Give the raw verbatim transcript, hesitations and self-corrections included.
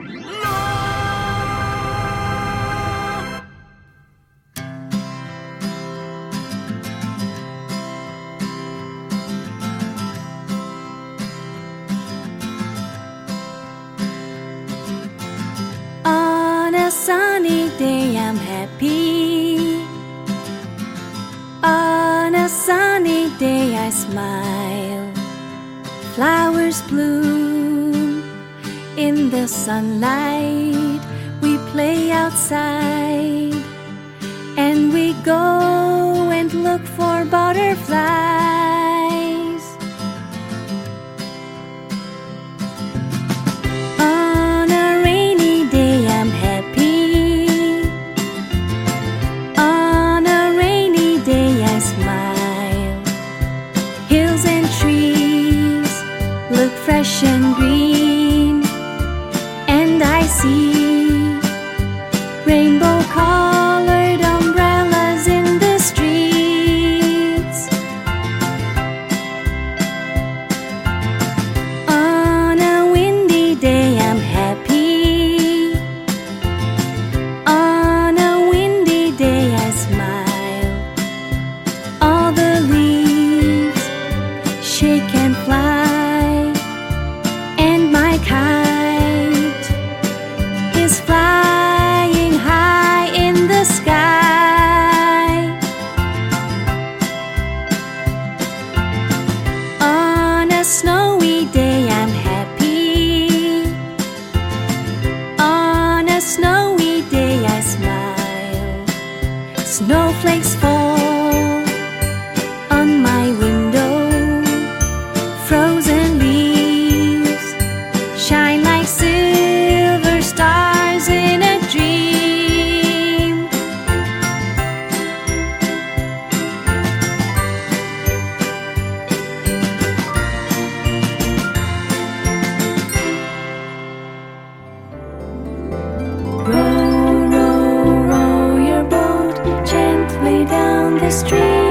On a sunny day I'm happy. On a sunny day I smile. Flowers bloom in the sunlight. We play outside, and we go and look for butterflies. On a rainy day I'm happy. On a rainy day I smile. Hills and trees look fresh and green, and I see rainbow-colored umbrellas in the streets. On a windy day I'm happy. On a windy day I smile. All the leaves shake and fly, and my kite is flying high in the sky. On a snowy day I'm happy. On a snowy day I smile. Snowflakes fall on my window. Frozen leaves shine like silver stars in a dream. Row, row, row your boat gently down the stream.